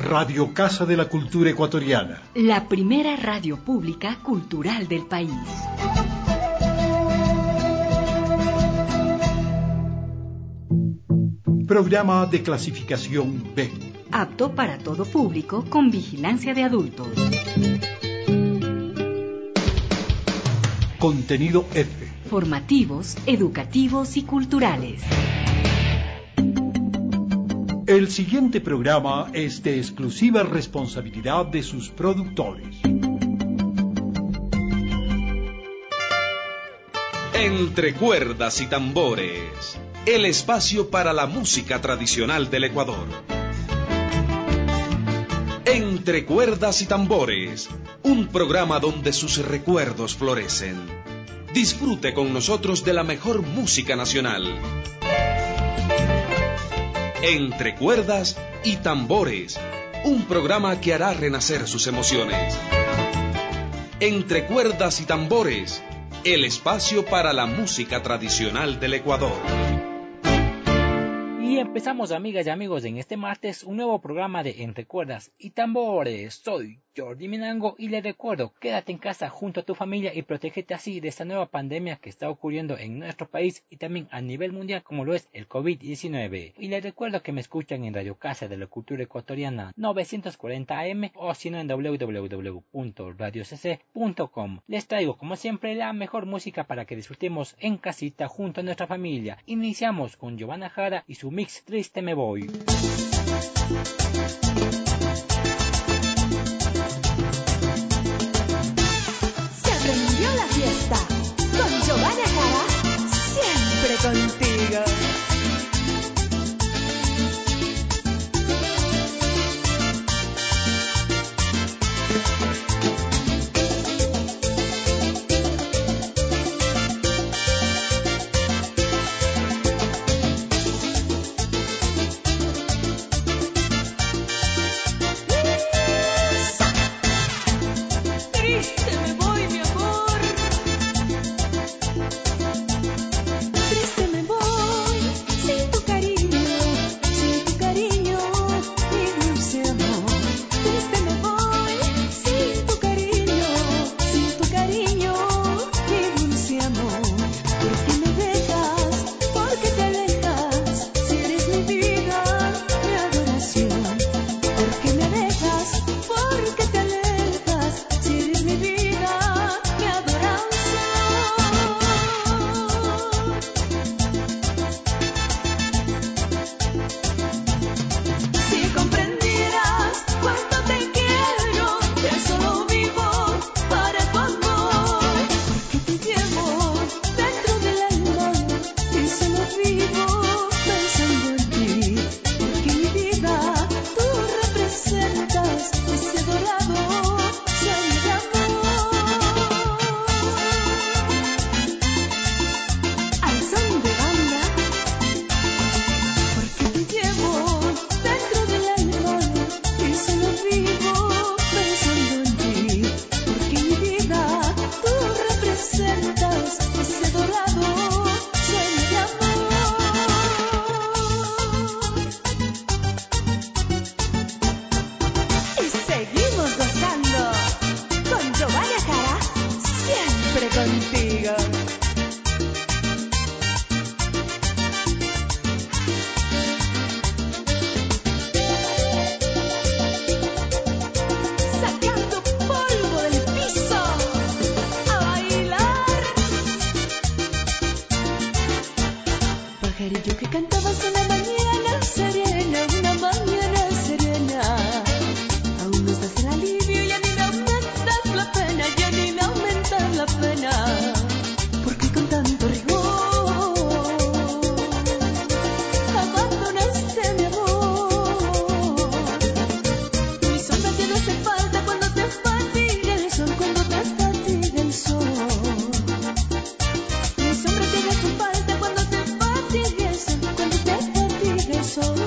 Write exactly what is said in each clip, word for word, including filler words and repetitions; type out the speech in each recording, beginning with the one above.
Radio Casa de la Cultura Ecuatoriana. La primera radio pública cultural del país. Programa de clasificación B. Apto para todo público con vigilancia de adultos. Contenido F. Formativos, educativos y culturales. El siguiente programa es de exclusiva responsabilidad de sus productores. Entre cuerdas y tambores, el espacio para la música tradicional del Ecuador. Entre cuerdas y tambores, un programa donde sus recuerdos florecen. Disfrute con nosotros de la mejor música nacional. Entre cuerdas y tambores, un programa que hará renacer sus emociones. Entre cuerdas y tambores, el espacio para la música tradicional del Ecuador. Y empezamos, amigas y amigos, en este martes un nuevo programa de Entre cuerdas y tambores. Soy Jordi Minango y les recuerdo, quédate en casa junto a tu familia y protégete así de esta nueva pandemia que está ocurriendo en nuestro país y también a nivel mundial, como lo es el COVID diecinueve. Y les recuerdo que me escuchan en Radio Casa de la Cultura Ecuatoriana novecientos cuarenta A M o si no en doble u doble u doble u punto radio c c punto com. Les traigo como siempre la mejor música para que disfrutemos en casita junto a nuestra familia. Iniciamos con Giovanna Jara y su mix Triste me voy. La fiesta con Giovanna Jara, siempre contigo. Triste me voy, mi amor. Triste me voy, sin tu cariño, sin tu cariño, mi dulce amor. Triste me voy, sin tu cariño, sin tu cariño, mi dulce amor. ¿Por qué me dejas? ¿Por qué te alejas? Si eres mi vida, mi adoración. ¿Por qué me dejas? ¿Por qué te alejas? Si eres mi vida, mi adoración. Si comprendieras cuánto te quiero, que solo vivo para tu amor, porque te llevo dentro del alma y solo vivo pensando en ti, porque mi vida tú representas ese dorado sueño de amor. Al son de banda, porque te llevo dentro del alma y solo vivo pensando en ti, porque mi vida tú representas ese dorado sueño de amor. Y seguimos gozando con Giovanna Jara, siempre contigo. Sacando polvo del piso, a bailar. Pajarillo que cantabas en la mañana serena, una mañana serena. Aún nos das el alivio y a mí me aumentas la pena, y a mí me aumentas la pena. Porque con tanto rigor abandonaste mi amor. Mi sombra te hace falta cuando te fatiga el sol, cuando te fatiga el sol. Mi sombra te hace falta cuando te fatiga el sol, cuando te fatiga el sol.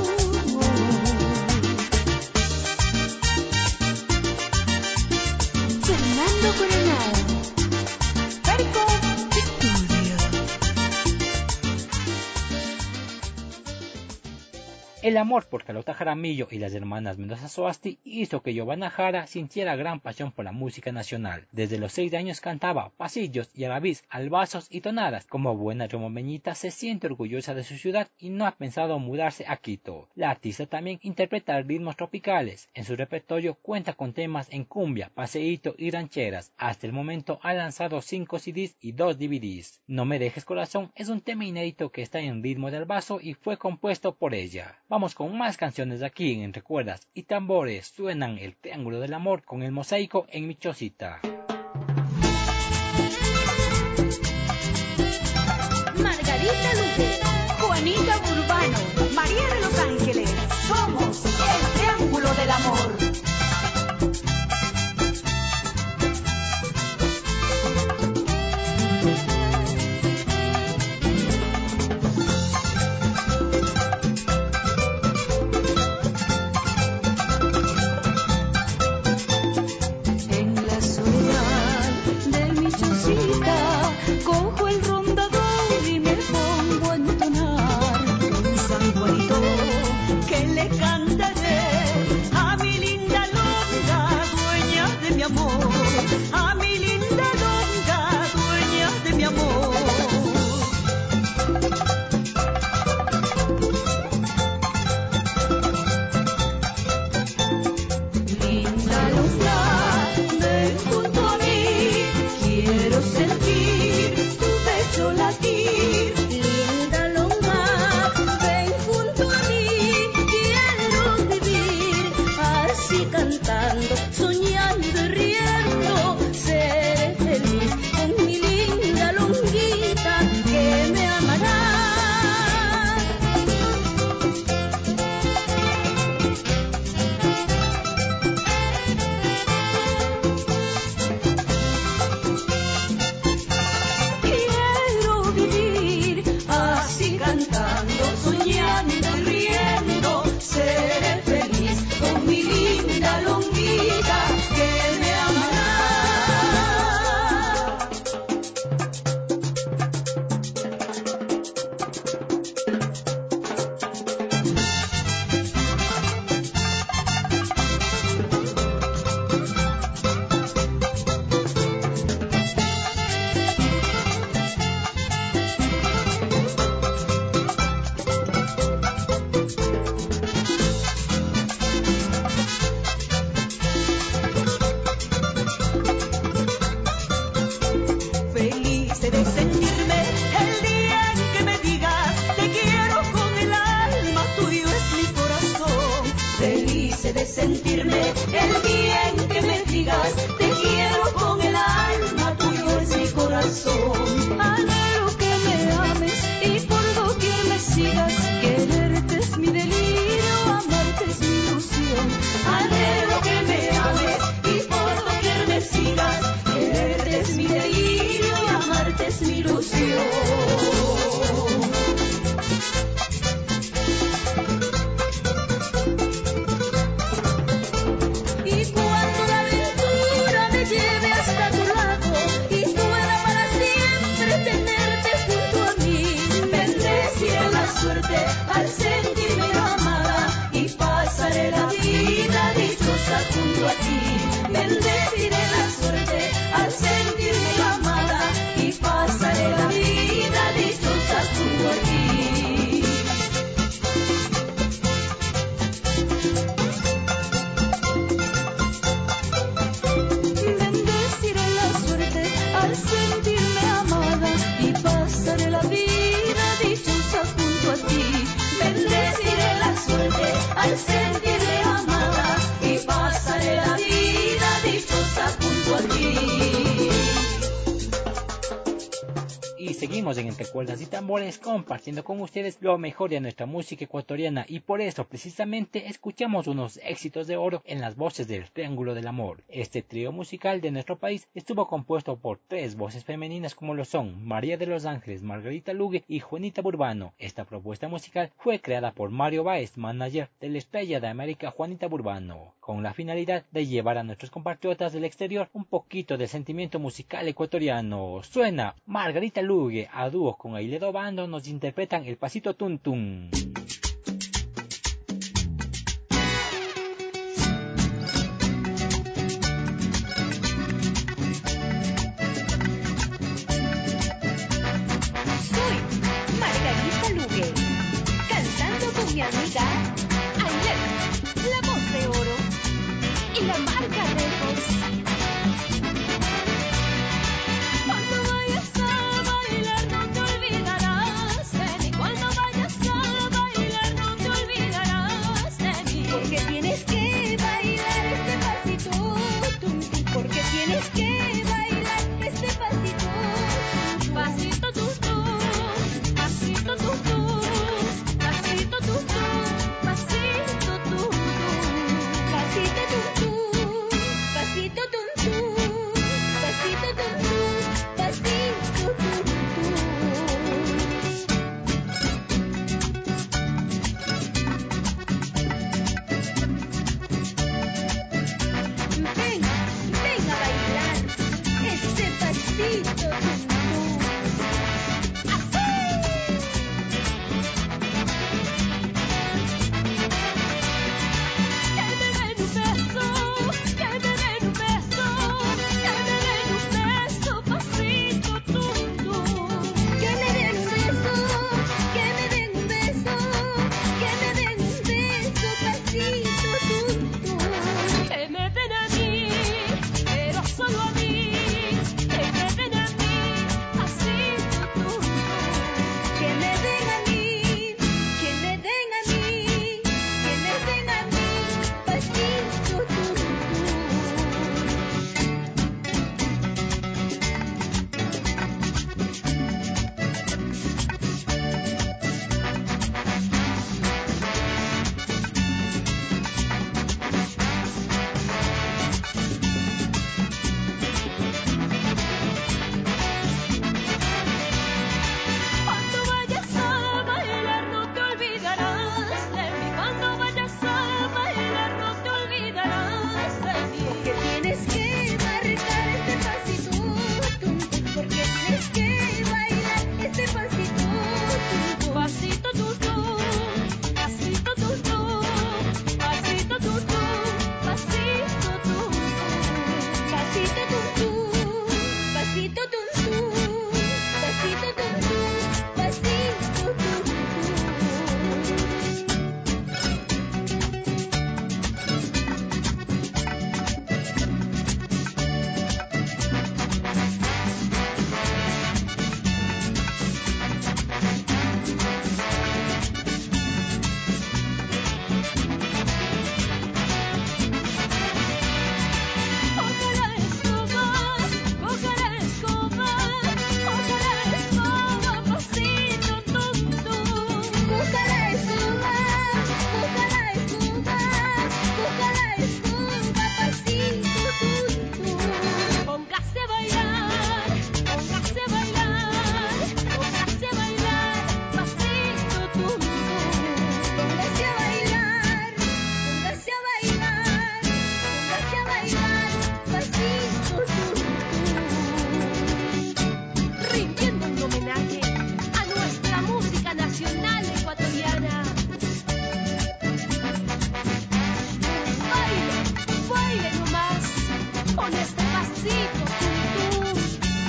Fernando Coronado, Perco Estudio. El amor por Carlota Jaramillo y las hermanas Mendoza Soasti hizo que Giovanna Jara sintiera gran pasión por la música nacional. Desde los seis años cantaba pasillos y alabís, albazos y tonadas. Como buena romomeñita se siente orgullosa de su ciudad y no ha pensado mudarse a Quito. La artista también interpreta ritmos tropicales. En su repertorio cuenta con temas en cumbia, paseíto y rancheras. Hasta el momento ha lanzado cinco C Ds y dos D V Ds. No me dejes corazón es un tema inédito que está en ritmo de albazo y fue compuesto por ella. Vamos con más canciones de aquí en Entre Cuerdas y Tambores. Suenan El Triángulo del Amor con El Mosaico en Mi Chocita. Margarita Luque, Juanita Burbano, María de los Ángeles. Somos El Triángulo del Amor. Cojo el rondador y me pongo a entonar un San Juanito que le cantaré a mi linda longa, dueña de mi amor, a mi linda longa, dueña de mi amor. Linda longa, ven junto a mí, quiero sentir tu pecho latir. Linda longa, ven junto a mí, quiero vivir así cantando, soñando y riendo, seré feliz con mi linda longuita que me amará. Quiero vivir así cantando, soñando y riendo, seré feliz con mi linda longuita que me amará. Feliz de sentirme el día en que me digas te quiero con el alma, tuyo es mi corazón. Feliz de sentirme el día en que me digas te quiero con el alma, tuyo es mi corazón. Anhelo que me ames y por doquier me sigas, quererte es mi delirio, amarte es mi ilusión. Anhelo que me ames y por doquier me sigas, quererte es mi delirio, amarte es mi ilusión. Y cuando la aventura me lleve hasta tu lado y pueda para siempre tenerte junto a mí, bendeciré la suerte al sentirme amada y pasaré la vida dichosa junto a ti. Bendeciré la suerte al sentirme amada y pasaré la vida dichosa junto a ti. Bendeciré la suerte al sentirme amada y pasaré la vida dichosa junto a ti. Bendeciré la suerte al sentirme amada y pasaré la vida dichosa junto a ti. Y seguimos en Entre Cuerdas y Tambores compartiendo con ustedes lo mejor de nuestra música ecuatoriana y por eso precisamente escuchamos unos éxitos de oro en las voces del Triángulo del Amor. Este trío musical de nuestro país estuvo compuesto por tres voces femeninas como lo son María de los Ángeles, Margarita Luque y Juanita Burbano. Esta propuesta musical fue creada por Mario Báez, manager de la estrella de América Juanita Burbano, con la finalidad de llevar a nuestros compatriotas del exterior un poquito de sentimiento musical ecuatoriano. Suena Margarita Luque a dúo con Ailedo Bando, nos interpretan El Pasito Tum Tum. mi amiga Ailén, la voz de oro y la marca Records. Cuando vayas a bailar no te olvidarás de mí. Cuando vayas a bailar no te olvidarás de mí. Porque tienes que bailar este pasito, tum, tum. Porque tienes que bailar este pasito, tum, pasito tum, tum, pasito tum, tum, pasito tum, tum, pasito tum, tum, pasito tum, tum, pasito tum, tum, pasito tum, tum, pasito tum, tum. Venga, venga a bailar este pasito tum, tum. ¡Así! Que me den un beso, que me den un beso, que me den un beso, pasito tum, tum. Que me den un beso, que me den un beso, que me den un beso, pasito tum, tum. Que me den a mí, pero solo a mí. Que me den a mí, pasito tum, tum. Que me den a mí, que me den a mí, que me den a mí, pasito tum, tum. Cuando vayas a bailar no te olvidarás de mí. Cuando vayas a bailar no te olvidarás de mí. Porque tienes que marcar este pasito, tum, tum. Porque tienes que bailar este pasito, tum, tum. Pasito tum, tum, pasito tum, tum, pasito tum, tum, pasito tum, tum. Pasito tum, tum, pasito tum, tum, pasito tum, tum, pasito tum, tum. Coge la escoba, coge la escoba, coge la escoba, pasito tum, tum. Coge la escoba, coge la escoba, coge la escoba, pasito tum, tum. Póngase a bailar, póngase a bailar, póngase a bailar, pasito tum, tum. Póngase a bailar, póngase a bailar, póngase a bailar, pasito tum, tum. Rindiendo un homenaje a nuestra música nacional ecuatoriana. Baile, baile nomás con este pasito tum, tum.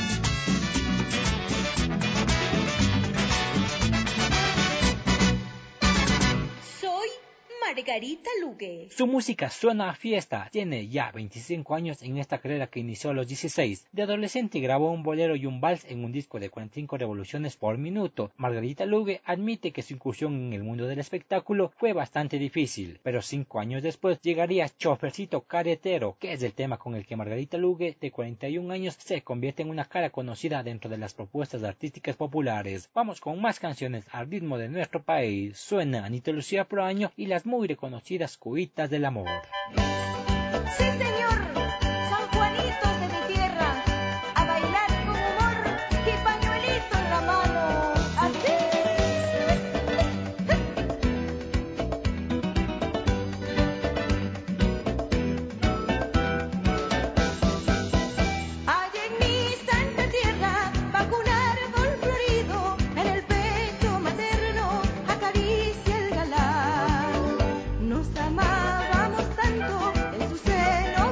Soy Margarita Luque. Su música suena a fiesta. Tiene ya veinticinco años en esta carrera que inició a los dieciséis. De adolescente grabó un bolero y un vals en un disco de cuarenta y cinco revoluciones por minuto. Margarita Luque admite que su incursión en el mundo del espectáculo fue bastante difícil, pero cinco años después llegaría Chofercito Carretero, que es el tema con el que Margarita Luque, de cuarenta y un años, se convierte en una cara conocida dentro de las propuestas artísticas populares. Vamos con más canciones al ritmo de nuestro país. Suena Anita Lucía Proaño y las muy reconocidas Cuitas del Amor. Sí, señor, San Juanitos de mi tierra, a bailar con humor y pañuelito en la mano. Así. Allá en mi santa tierra, bajo un árbol florido, en el pecho materno acaricia el galán. Nos amábamos tanto en su seno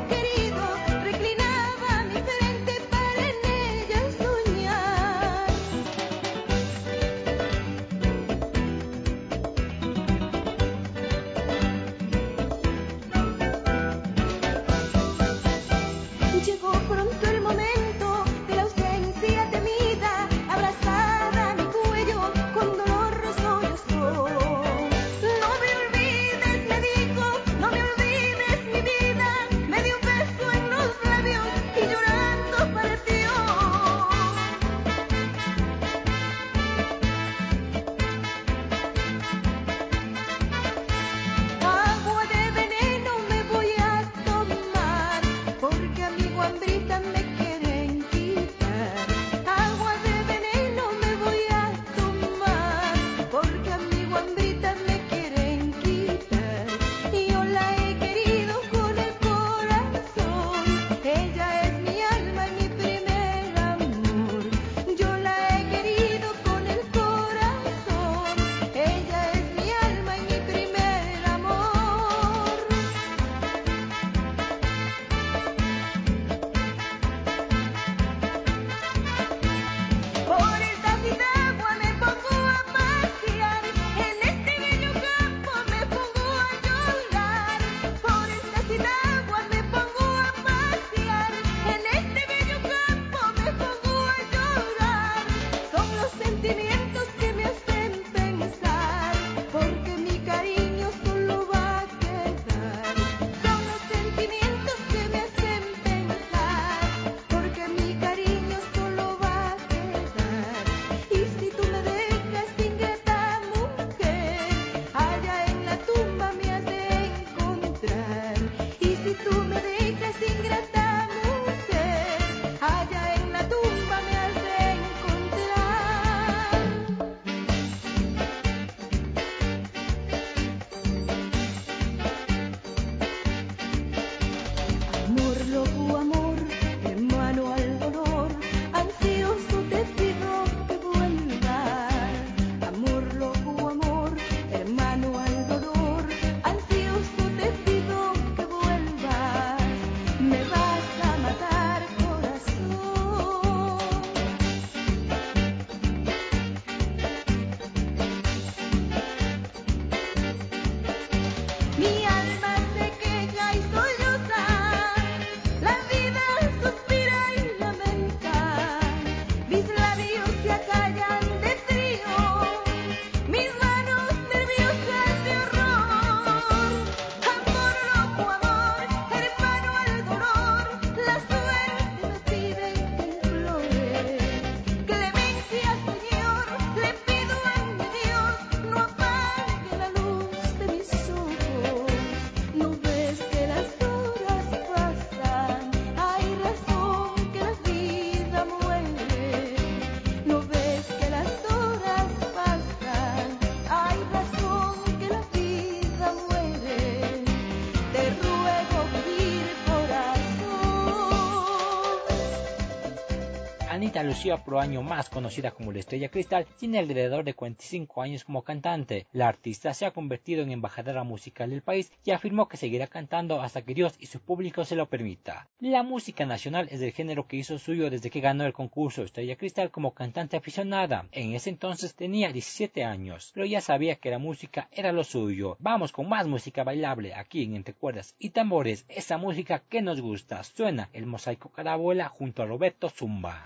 Ana Lucía Proaño, más conocida como la Estrella Cristal, tiene alrededor de cuarenta y cinco años como cantante. La artista se ha convertido en embajadora musical del país y afirmó que seguirá cantando hasta que Dios y su público se lo permita. La música nacional es el género que hizo suyo desde que ganó el concurso Estrella Cristal como cantante aficionada. En ese entonces tenía diecisiete años, pero ya sabía que la música era lo suyo. Vamos con más música bailable aquí en Entre Cuerdas y Tambores, esa música que nos gusta. Suena el Mosaico Carabuela junto a Roberto Zumba.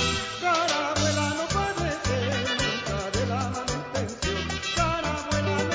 Carabuela no puede ser nunca de la mala intención. Carabuela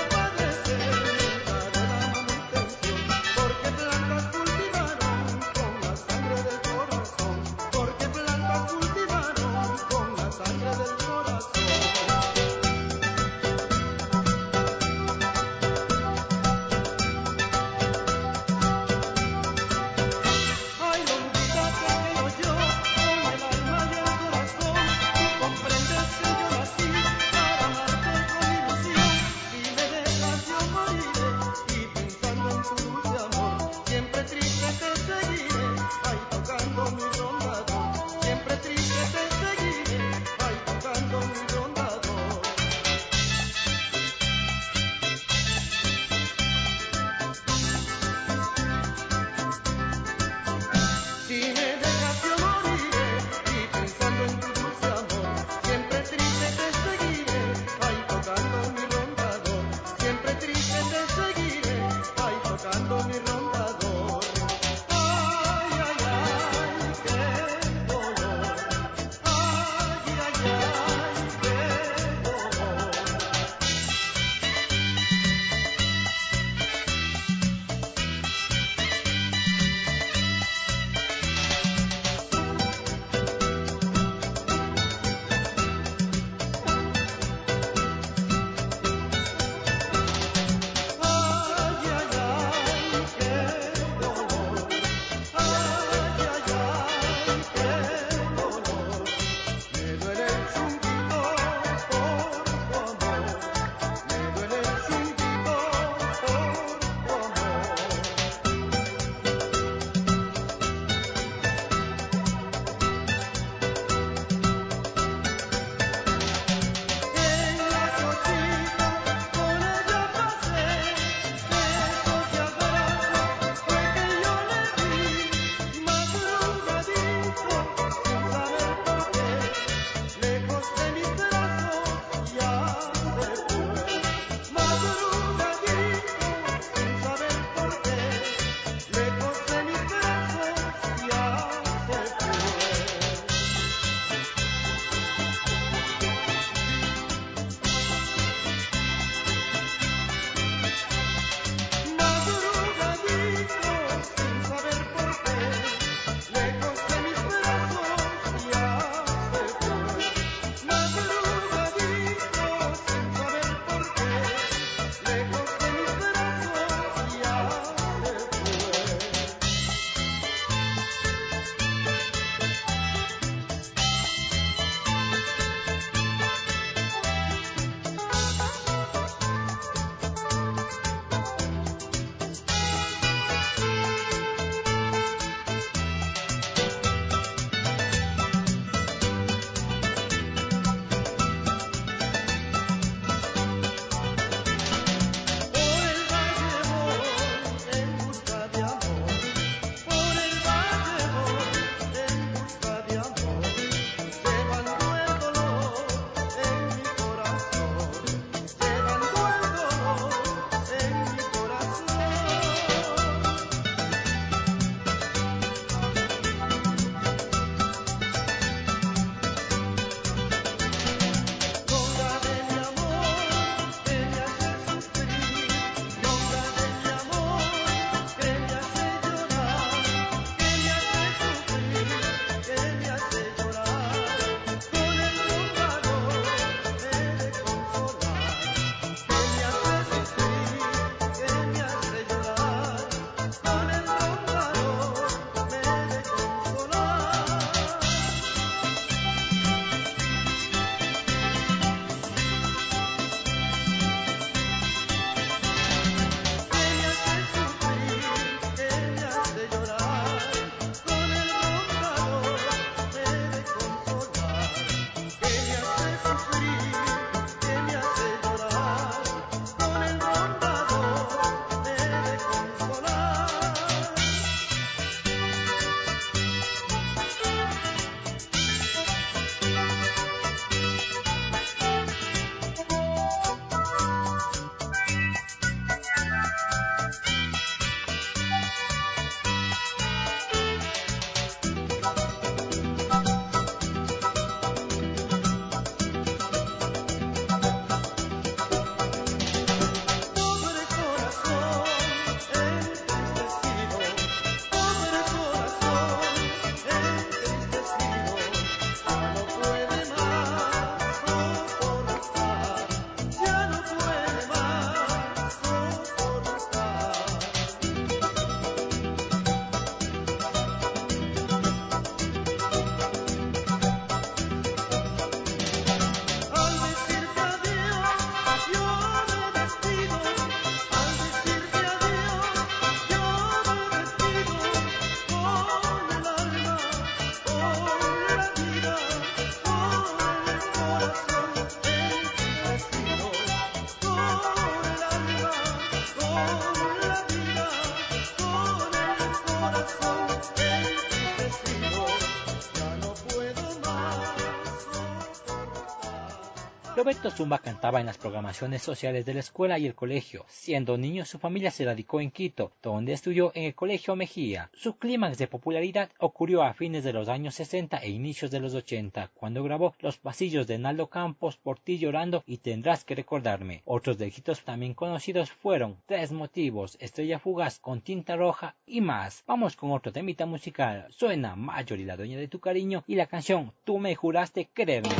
Roberto Zumba cantaba en las programaciones sociales de la escuela y el colegio. Siendo niño, su familia se radicó en Quito, donde estudió en el Colegio Mejía. Su clímax de popularidad ocurrió a fines de los años sesenta e inicios de los ochenta, cuando grabó Los pasillos de Naldo Campos, Por ti llorando y Tendrás que recordarme. Otros éxitos también conocidos fueron Tres motivos, Estrella fugaz, Con tinta roja y más. Vamos con otro temita musical. Suena Marjorie, la dueña de tu cariño, y la canción Tú me juraste quererme.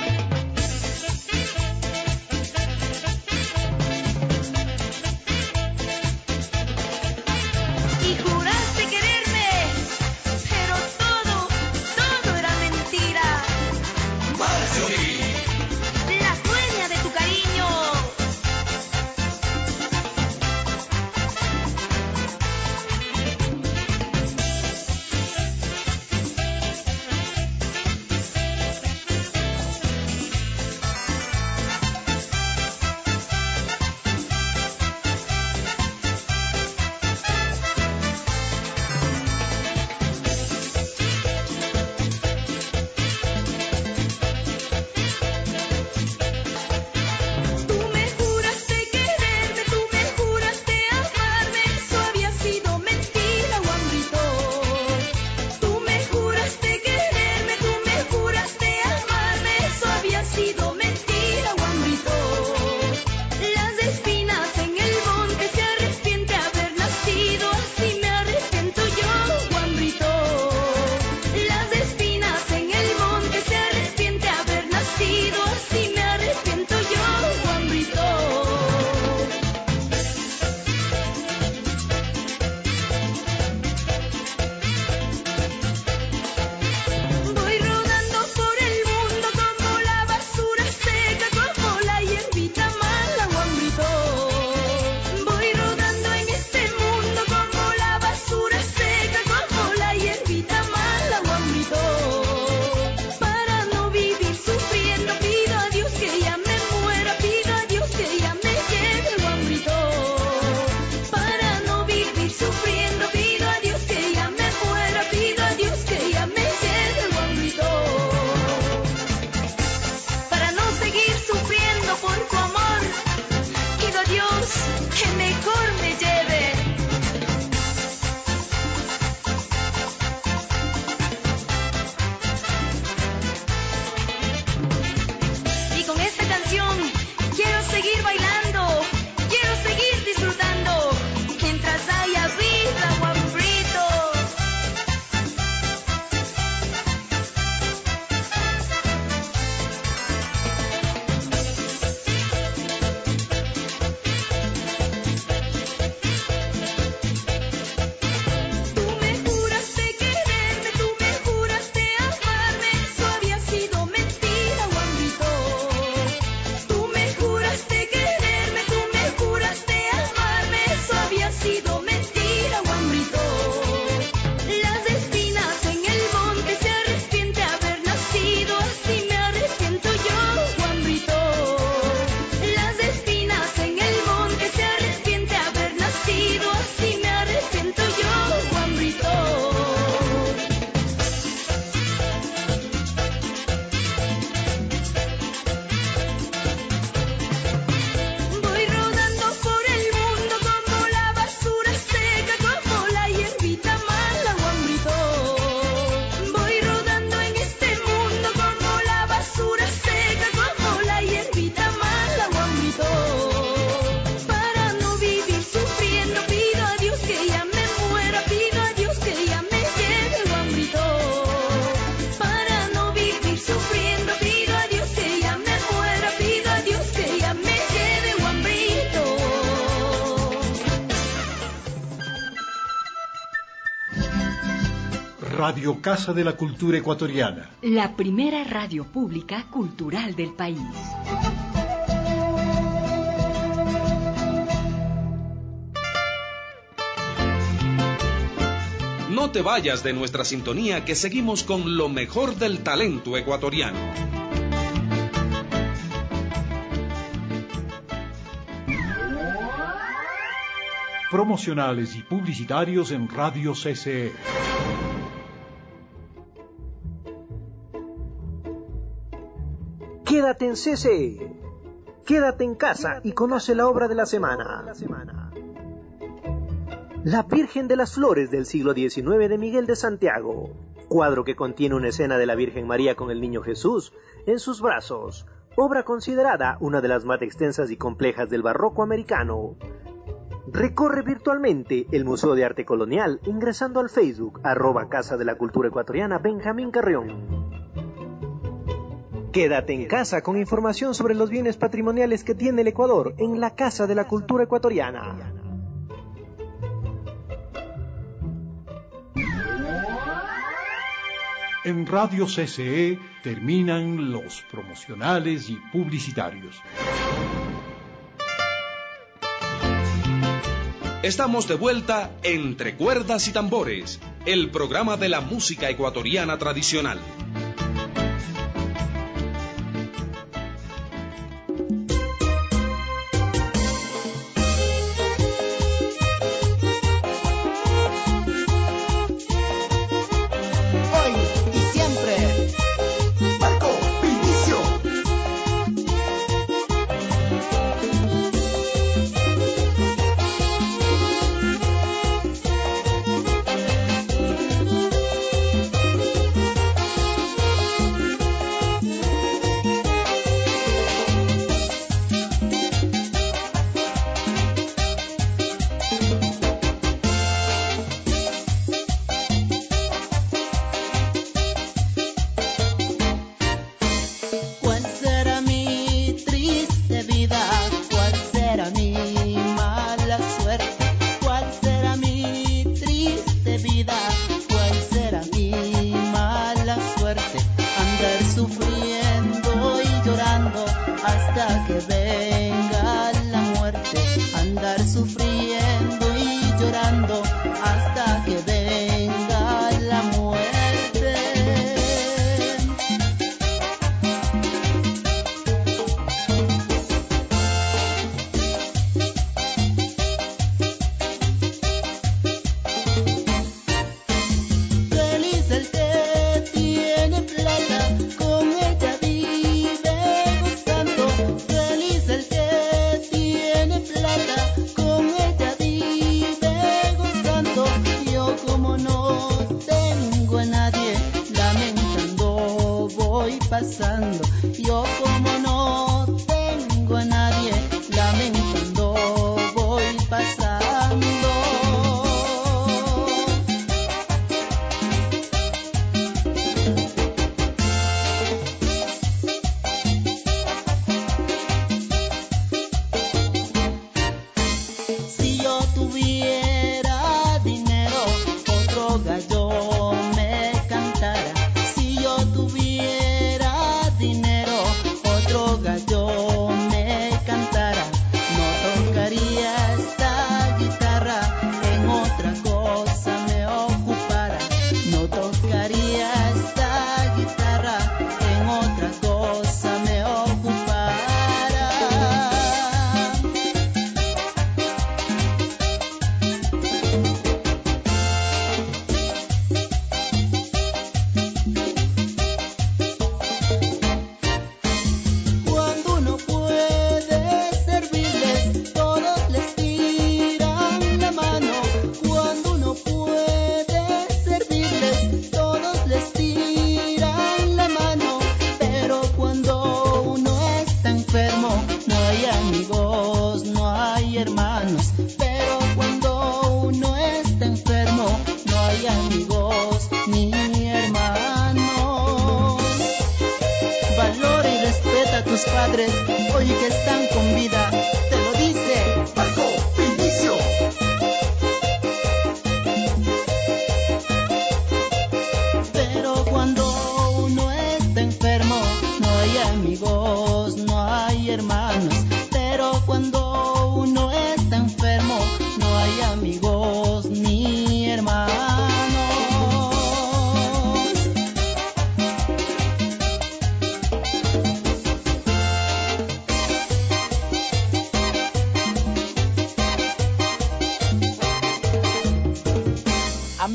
Y juraste quererme, pero todo, todo era mentira. Marjorie. La dueña de tu cariño. Tú me juraste quererme, tú me juraste amarme, eso había sido mentira, Juanbrito. Tú me juraste quererme, tú me juraste amarme, eso había sido mentira, Juanbrito. Las espinas en el monte se arrepiente haber nacido, así me arrepiento yo, Juanbrito. Las espinas en el monte se arrepiente haber nacido, así me arrepiento yo, Juanbrito. Voy rodando por el mundo como la basura seca, como la hierbita mala, Juanbrito. Voy rodando en este mundo como la basura seca, como la hierbita mala, Juanbrito. Para no vivir sufriendo, pido a Dios que ya me muera, pido a Dios que ya me lleve, Juanbrito. Para no vivir sufriendo, pido a Dios que ya me muera, pido a Dios que ya me lleve, Juanbrito. Para no seguir sufriendo por tu amor, pido a Dios que mejor me lleve. Y con esta canción quiero seguir bailando, quiero seguir disfrutando, mientras haya vida, Juanbrito. Tú me juraste quererme, tú me juraste amarme, eso había sido mentira, Juanbrito. Tú me juraste quererme, tú me juraste amarme, eso había sido mentira, Juanbrito. Las espinas en el monte se arrepiente haber nacido, así me arrepiento yo, Juanbrito. Las espinas en el monte se arrepiente haber nacido, así me arrepiento yo, Juanbrito. Voy rodando por el mundo como la basura seca, como la hierbita mala, Juanbrito. Voy rodando en este mundo como la basura seca, como la hierbita mala, Juanbrito. Para no vivir sufriendo, pido a Dios que ya me muera, pido a Dios que ya me lleve, Juanbrito. Para no vivir sufriendo, pido a Dios que ya me muera, pido a Dios que ya me lleve, Juanbrito. Radio Casa de la Cultura Ecuatoriana. La primera radio pública cultural del país. No te vayas de nuestra sintonía, que seguimos con lo mejor del talento ecuatoriano. Promocionales y publicitarios en Radio C C E. Quédate en C C E. Quédate en casa y conoce la obra de la semana. La Virgen de las Flores del siglo diecinueve de Miguel de Santiago. Cuadro que contiene una escena de la Virgen María con el Niño Jesús en sus brazos. Obra considerada una de las más extensas y complejas del barroco americano. Recorre virtualmente el Museo de Arte Colonial ingresando al Facebook arroba Casa de la Cultura Ecuatoriana Benjamín Carrión. Quédate en casa con información sobre los bienes patrimoniales que tiene el Ecuador en la Casa de la Cultura Ecuatoriana. En Radio C C E terminan los promocionales y publicitarios. Estamos de vuelta Entre Cuerdas y Tambores, el programa de la música ecuatoriana tradicional.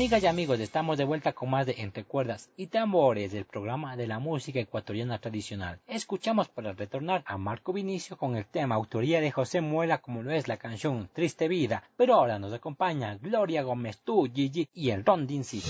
Amigas y amigos, estamos de vuelta con más de Entre Cuerdas y Tambores, del programa de la música ecuatoriana tradicional. Escuchamos para retornar a Marco Vinicio con el tema autoría de José Muela, como lo es la canción Triste Vida, pero ahora nos acompaña Gloria Gómez, tú, Gigi y el Rondincito.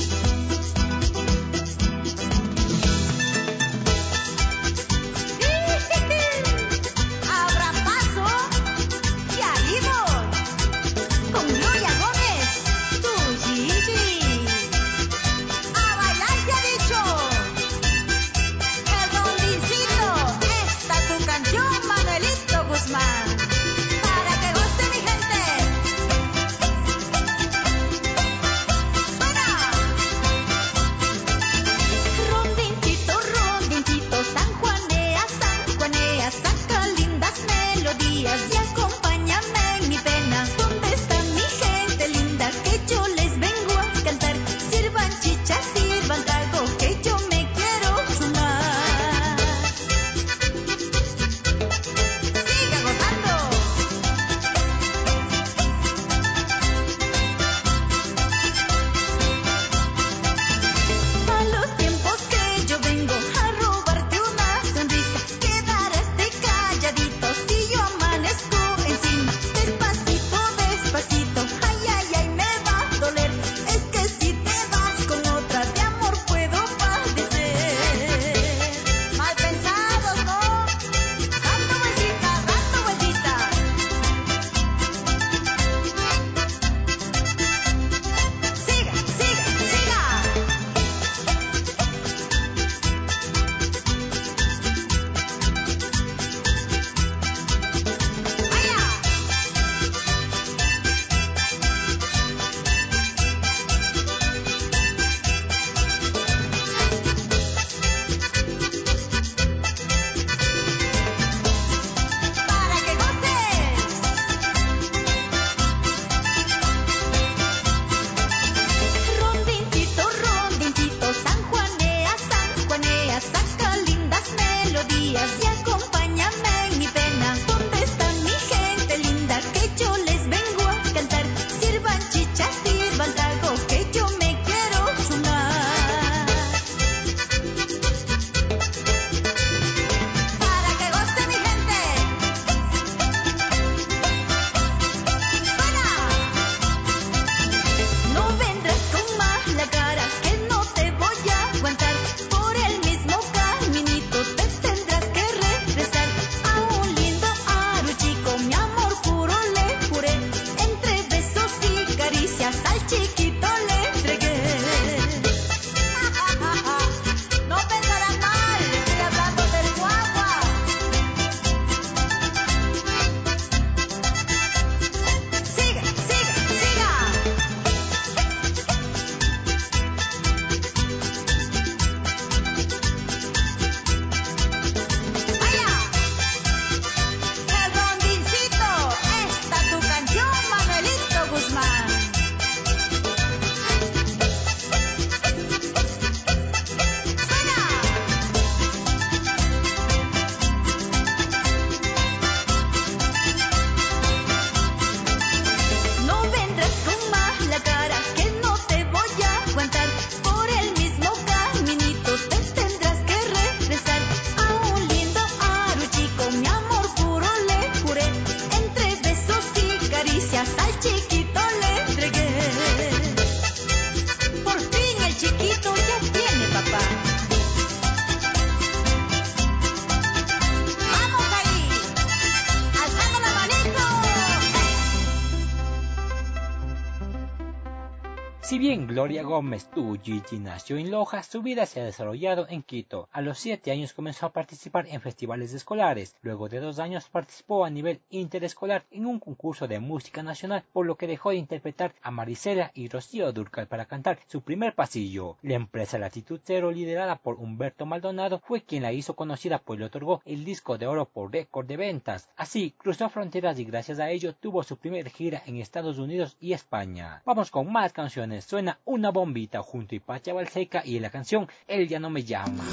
Si bien Gloria Gómez Tu Gigi nació en Loja, su vida se ha desarrollado en Quito. A los siete años comenzó a participar en festivales escolares. Luego de dos años participó a nivel interescolar en un concurso de música nacional, por lo que dejó de interpretar a Marisela y Rocío Dúrcal para cantar su primer pasillo. La empresa Latitud Cero, liderada por Humberto Maldonado, fue quien la hizo conocida, pues le otorgó el disco de oro por récord de ventas. Así cruzó fronteras y gracias a ello tuvo su primera gira en Estados Unidos y España. Vamos con más canciones. Suena Una Bombita junto a Pacha Balseca y la canción Él Ya No Me Llama.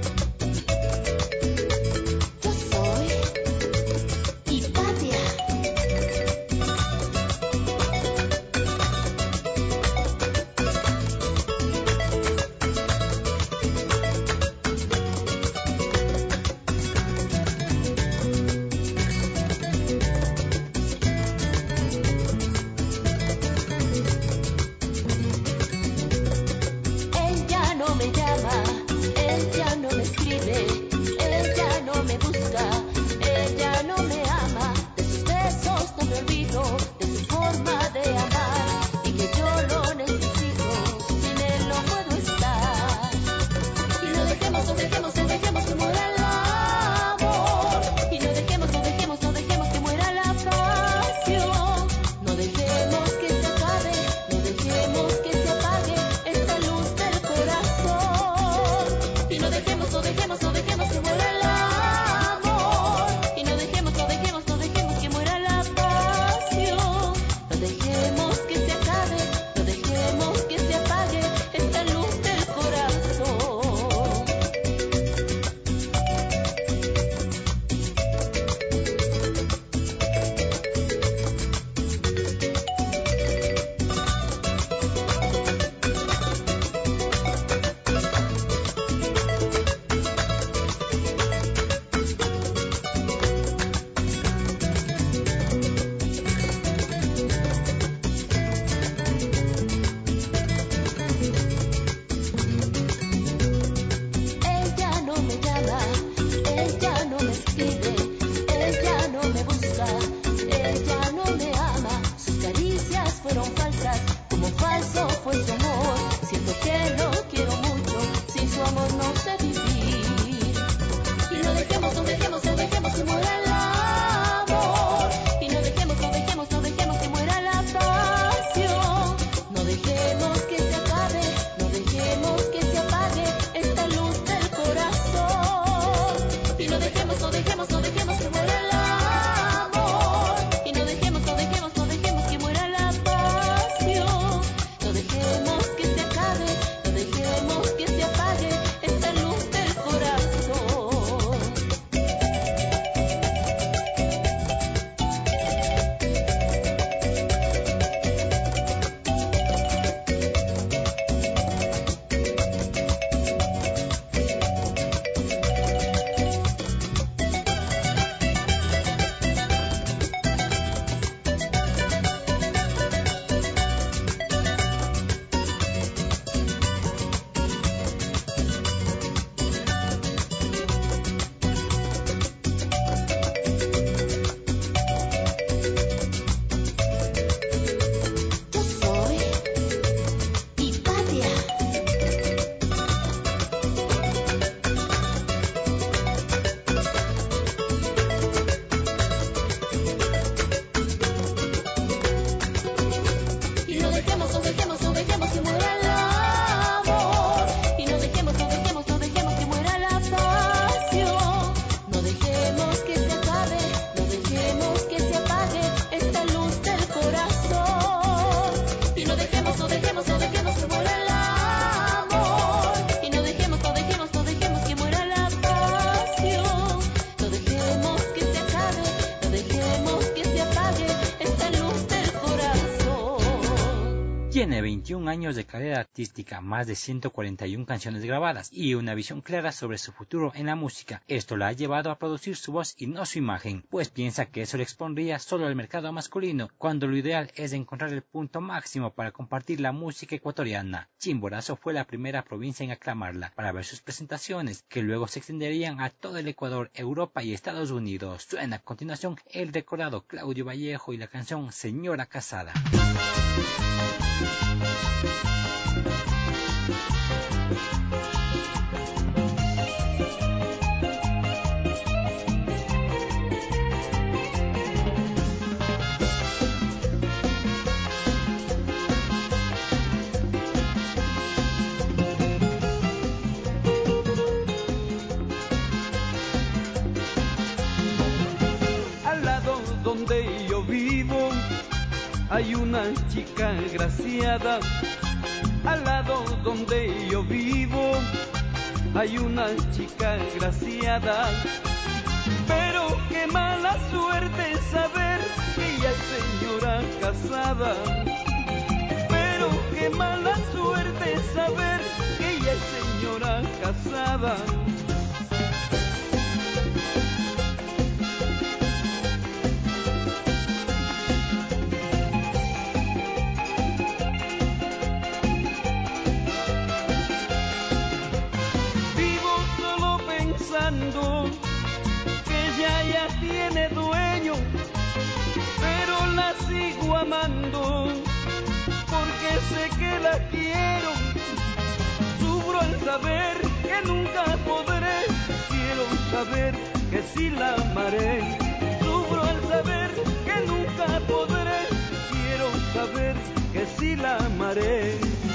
Yo soy Hipatia. dejemos, no dejemos, no dejemos que muera el amor. Y no dejemos, no dejemos, no dejemos que muera la pasión. No dejemos que se acabe, no dejemos que se apague esta luz del corazón. Tiene veintiún años de carrera artística, más de ciento cuarenta y una canciones grabadas y una visión clara sobre su futuro en la música. Esto la ha llevado a producir su voz y no su imagen, pues piensa que eso le expondría solo al mercado masculino, cuando lo ideal es encontrar el punto máximo para compartir la música ecuatoriana. Chimborazo fue la primera provincia en aclamarla para ver sus presentaciones, que luego se extenderían a todo el Ecuador, Europa y Estados Unidos. Suena a continuación el recordado Claudio Vallejo y la canción Señora Casada. Al lado donde yo vivo hay una chica agraciada. Al lado donde yo vivo hay una chica agraciada. Pero qué mala suerte saber que ella es señora casada. Pero qué mala suerte saber que ella es señora casada. Que ella ya tiene dueño, pero la sigo amando, porque sé que la quiero. Sufro al saber que nunca podré, quiero saber que sí la amaré. Sufro al saber que nunca podré, quiero saber que sí la amaré.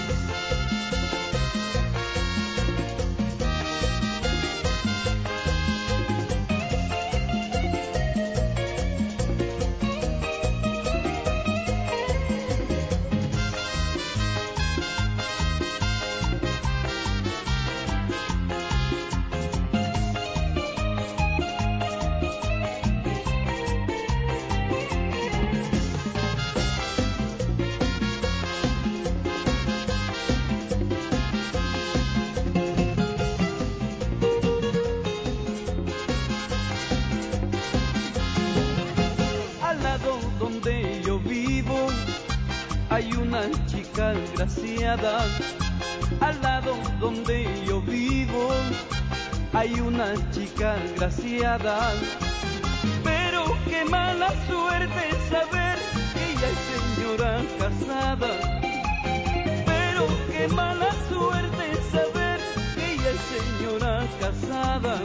Hay una chica agraciada. Al lado donde yo vivo hay una chica agraciada. Pero qué mala suerte saber que ella es señora casada. Pero qué mala suerte saber que ella es señora casada.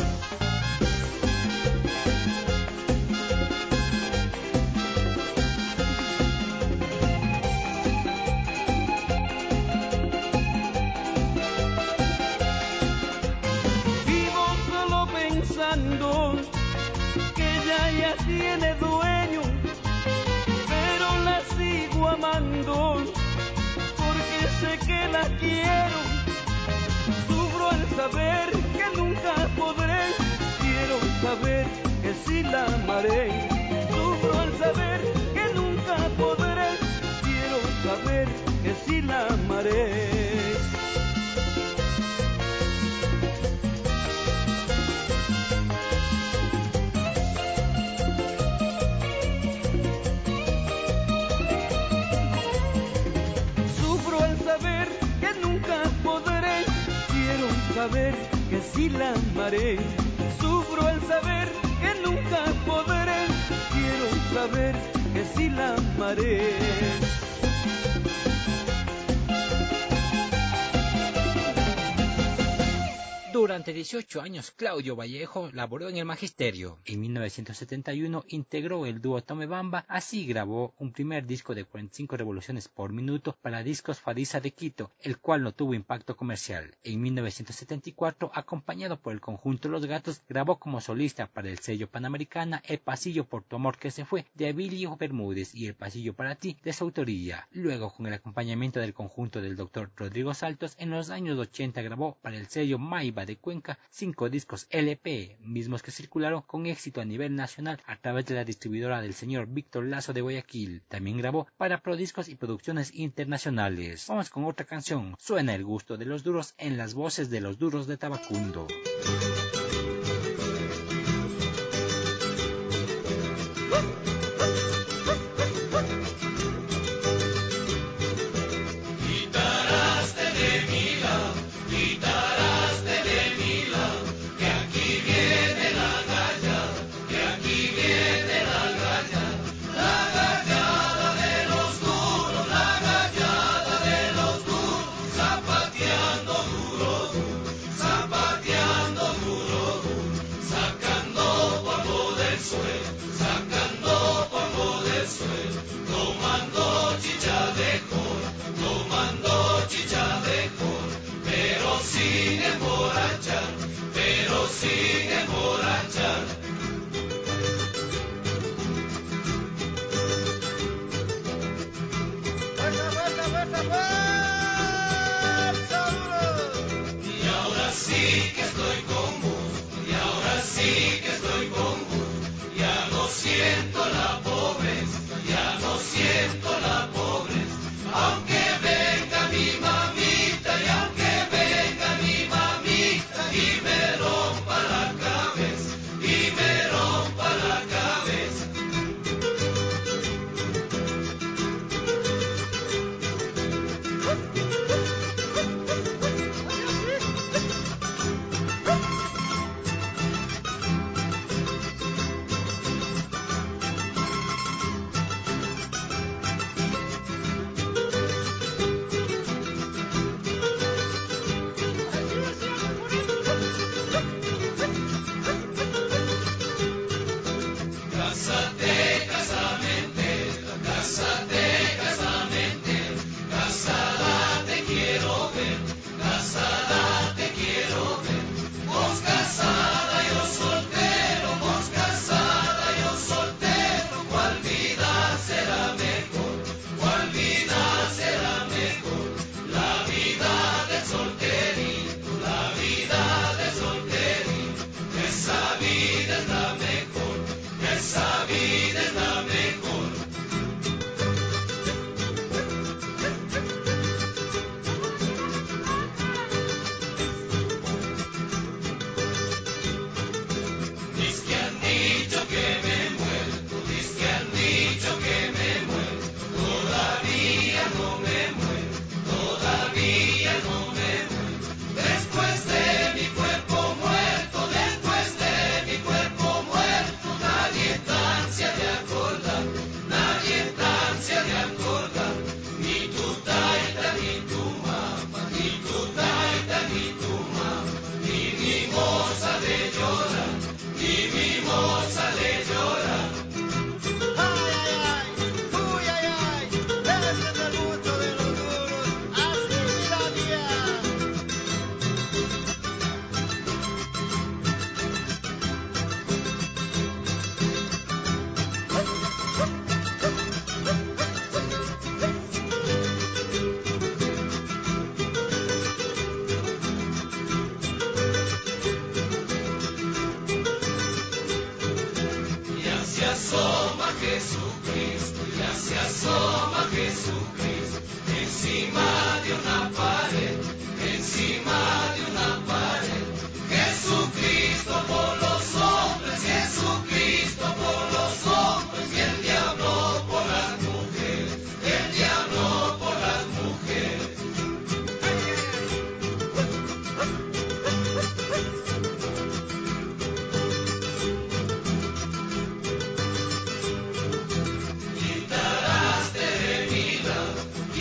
Que ella ya tiene dueño, pero la sigo amando, porque sé que la quiero. Sufro al saber que nunca podré, quiero saber que sí la amaré. Sufro al saber que nunca podré, quiero saber que sí la amaré. Saber que sí la amaré. Sufro al saber que nunca podré, quiero saber que sí la amaré. Dura Durante dieciocho años, Claudio Vallejo laboró en el magisterio. En mil novecientos setenta y uno integró el dúo Tome Bamba, así grabó un primer disco de cuarenta y cinco revoluciones por minuto para Discos Farisa de Quito, el cual no tuvo impacto comercial. En mil novecientos setenta y cuatro, acompañado por el conjunto Los Gatos, grabó como solista para el sello Panamericana El Pasillo por tu amor que se fue, de Abilio Bermúdez, y El Pasillo para ti, de su autoría. Luego, con el acompañamiento del conjunto del doctor Rodrigo Saltos, en los años ochenta grabó para el sello Maiba de Cuenca cinco discos L P, mismos que circularon con éxito a nivel nacional a través de la distribuidora del señor Víctor Lazo de Guayaquil. También grabó para Prodiscos y producciones internacionales. Vamos con otra canción. Suena el gusto de los duros en las voces de los duros de Tabacundo.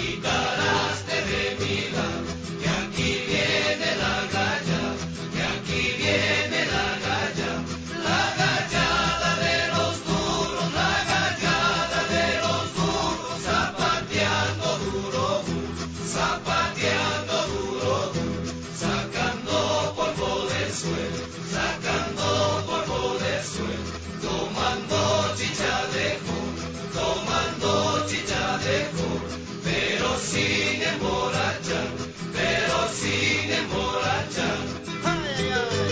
Que aquí sin emborrachar, pero sin emborrachar. Ay, ay.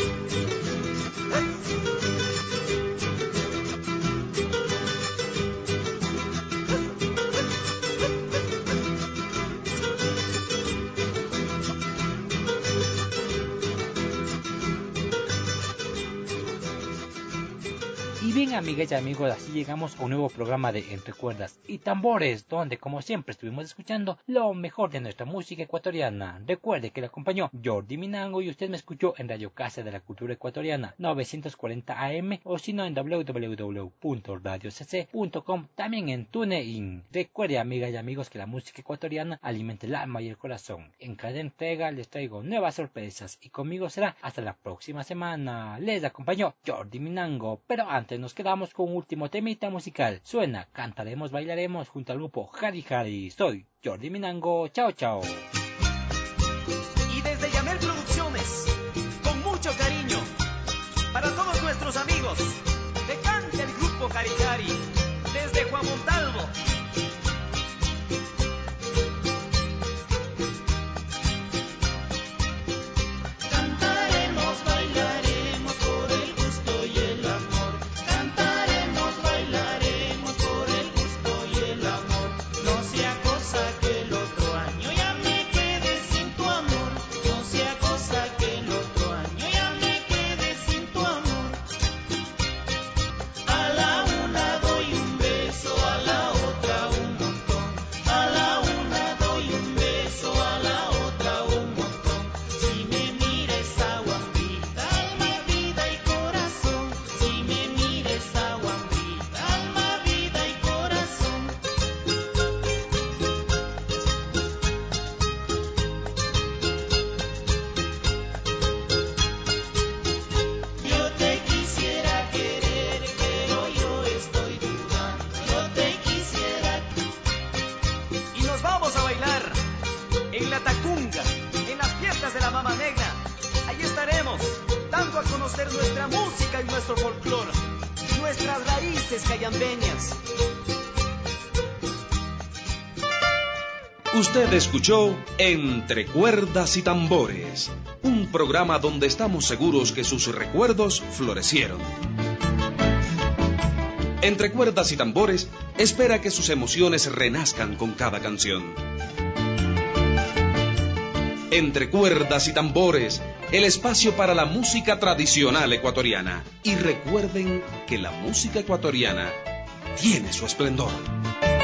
Y bien, amigas y amigos, así llegamos a un nuevo programa de Entre Cuerdas y Tambores, donde como siempre estuvimos escuchando lo mejor de nuestra música ecuatoriana. Recuerde que le acompañó Jordi Minango y usted me escuchó en Radio Casa de la Cultura Ecuatoriana novecientos cuarenta A M o si no en w w w punto radio c c punto com, también en TuneIn. Recuerde, amigas y amigos, que la música ecuatoriana alimenta el alma y el corazón. En cada entrega les traigo nuevas sorpresas y conmigo será hasta la próxima semana. Les acompañó Jordi Minango, pero antes nos quedamos con un último temita musical. Suena Cantaremos, Bailaremos junto al grupo Hari Hari. Soy Jordi Minango, chao chao. Y desde Yamel Producciones, con mucho cariño, para todos nuestros amigos, de canta el grupo Hari Hari, desde Juan Montalvo. Cantaremos, bailaremos por el gusto y el amor. Cantaremos, bailaremos por el gusto y el amor. No sea cosa que el otro año ya me quede sin tu amor. No sea cosa que el otro año ya me quede sin tu amor. A la una doy un beso, a la otra un montón. A la una doy un beso, a la otra un montón. Si me mires aguambita, alma, vida y corazón. Si me mires aguambita, alma, vida y corazón. Yo te quisiera querer, pero yo estoy dudando. Yo te quisiera. Y nos vamos a bailar en la Tacunga, en las fiestas de la Mama Negra. Ahí estaremos, dando a conocer nuestra música y nuestro folclore, nuestras raíces cayambeñas. Usted escuchó Entre Cuerdas y Tambores, un programa donde estamos seguros que sus recuerdos florecieron. Entre Cuerdas y Tambores espera que sus emociones renazcan con cada canción. Entre Cuerdas y Tambores, el espacio para la música tradicional ecuatoriana. Y recuerden que la música ecuatoriana tiene su esplendor.